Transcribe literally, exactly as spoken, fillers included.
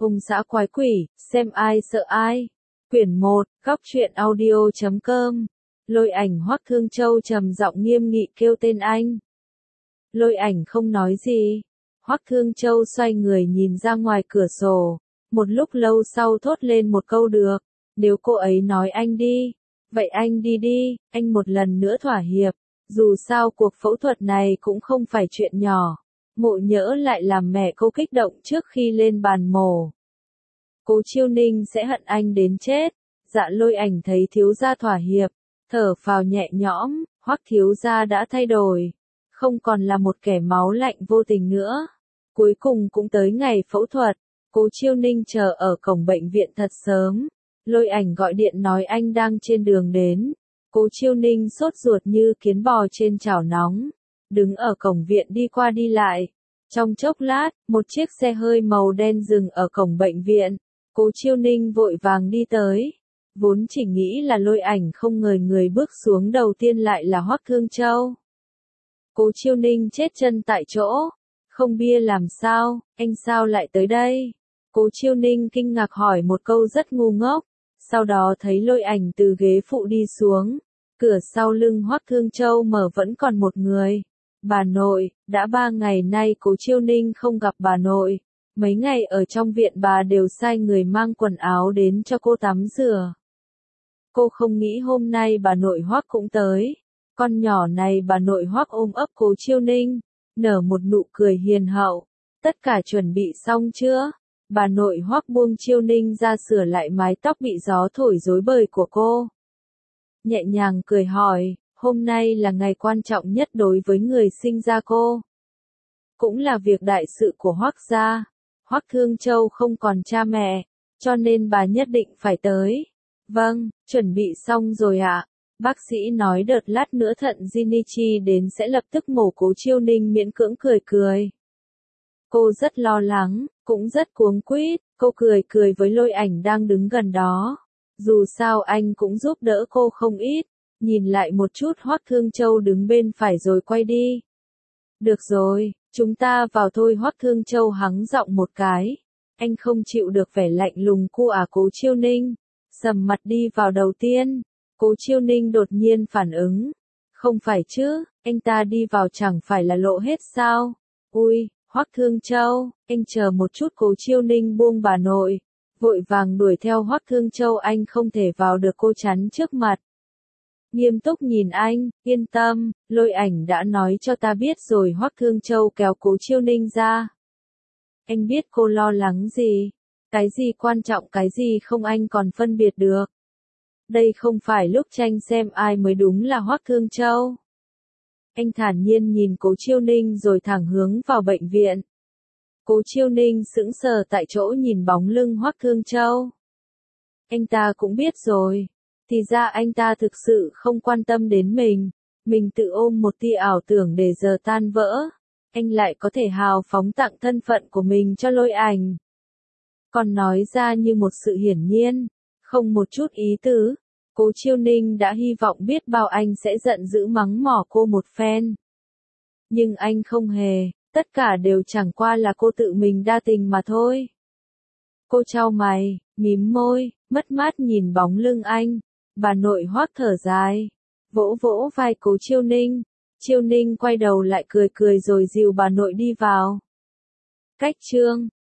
Hung dã quái quỷ, xem ai sợ ai. Quyển một, góc truyện audio chấm com. Lôi Ảnh. Hoắc Thương Châu trầm giọng nghiêm nghị kêu tên anh. Lôi Ảnh không nói gì. Hoắc Thương Châu xoay người nhìn ra ngoài cửa sổ, một lúc lâu sau thốt lên một câu được, nếu cô ấy nói anh đi, vậy anh đi đi, anh một lần nữa thỏa hiệp, dù sao cuộc phẫu thuật này cũng không phải chuyện nhỏ. Ngộ nhỡ lại làm mẹ cô kích động trước khi lên bàn mổ. Cố Chiêu Ninh sẽ hận anh đến chết. Dạ Lôi Ảnh thấy thiếu gia thỏa hiệp, thở phào nhẹ nhõm, Hoắc thiếu gia đã thay đổi, không còn là một kẻ máu lạnh vô tình nữa. Cuối cùng cũng tới ngày phẫu thuật, Cố Chiêu Ninh chờ ở cổng bệnh viện thật sớm. Lôi Ảnh gọi điện nói anh đang trên đường đến. Cố Chiêu Ninh sốt ruột như kiến bò trên chảo nóng, đứng ở cổng viện đi qua đi lại. Trong chốc lát, một chiếc xe hơi màu đen dừng ở cổng bệnh viện. Cố Chiêu Ninh vội vàng đi tới. Vốn chỉ nghĩ là Lôi Ảnh, không ngờ người bước xuống đầu tiên lại là Hoắc Thương Châu. Cố Chiêu Ninh chết chân tại chỗ. Không bia làm sao, anh sao lại tới đây? Cố Chiêu Ninh kinh ngạc hỏi một câu rất ngu ngốc. Sau đó thấy Lôi Ảnh từ ghế phụ đi xuống. Cửa sau lưng Hoắc Thương Châu mở vẫn còn một người. Bà nội, đã ba ngày nay Cố Chiêu Ninh không gặp bà nội. Mấy ngày ở trong viện bà đều sai người mang quần áo đến cho cô tắm rửa. Cô không nghĩ hôm nay bà nội Hoắc cũng tới. Con nhỏ này bà nội Hoắc ôm ấp Cố Chiêu Ninh, nở một nụ cười hiền hậu. Tất cả chuẩn bị xong chưa? Bà nội Hoắc buông Chiêu Ninh ra sửa lại mái tóc bị gió thổi rối bời của cô. Nhẹ nhàng cười hỏi, hôm nay là ngày quan trọng nhất đối với người sinh ra cô. Cũng là việc đại sự của Hoắc gia. Hoắc Thương Châu không còn cha mẹ, cho nên bà nhất định phải tới. Vâng, chuẩn bị xong rồi ạ. Bác sĩ nói đợt lát nữa thận Jinichi đến sẽ lập tức mổ. Cố Chiêu Ninh miễn cưỡng cười cười. Cô rất lo lắng, cũng rất cuống quýt, cô cười cười với Lôi Ảnh đang đứng gần đó. Dù sao anh cũng giúp đỡ cô không ít. Nhìn lại một chút Hoắc Thương Châu đứng bên phải rồi quay đi. Được rồi, chúng ta vào thôi. Hoắc Thương Châu hắng giọng một cái. Anh không chịu được vẻ lạnh lùng của à Cố Chiêu Ninh. Sầm mặt đi vào đầu tiên. Cố Chiêu Ninh đột nhiên phản ứng. Không phải chứ, anh ta đi vào chẳng phải là lộ hết sao? Ui, Hoắc Thương Châu, anh chờ một chút. Cố Chiêu Ninh buông bà nội, vội vàng đuổi theo Hoắc Thương Châu. Anh không thể vào được, cô chắn trước mặt. Nghiêm túc nhìn anh, yên tâm, Lôi Ảnh đã nói cho ta biết rồi. Hoắc Thương Châu kéo Cố Chiêu Ninh ra. Anh biết cô lo lắng gì, cái gì quan trọng cái gì không anh còn phân biệt được. Đây không phải lúc tranh xem ai mới đúng là Hoắc Thương Châu. Anh thản nhiên nhìn Cố Chiêu Ninh rồi thẳng hướng vào bệnh viện. Cố Chiêu Ninh sững sờ tại chỗ nhìn bóng lưng Hoắc Thương Châu. Anh ta cũng biết rồi. Thì ra anh ta thực sự không quan tâm đến mình. Mình tự ôm một tia ảo tưởng để giờ tan vỡ. Anh lại có thể hào phóng tặng thân phận của mình cho Lôi Ảnh. Còn nói ra như một sự hiển nhiên, không một chút ý tứ. Cố Chiêu Ninh đã hy vọng biết bao anh sẽ giận dữ mắng mỏ cô một phen. Nhưng anh không hề, tất cả đều chẳng qua là cô tự mình đa tình mà thôi. Cô chau mày, mím môi, mất mát nhìn bóng lưng anh. Bà nội Hoắc thở dài, vỗ vỗ vai Cố Chiêu Ninh. Chiêu Ninh quay đầu lại cười cười rồi dìu bà nội đi vào. Cách chương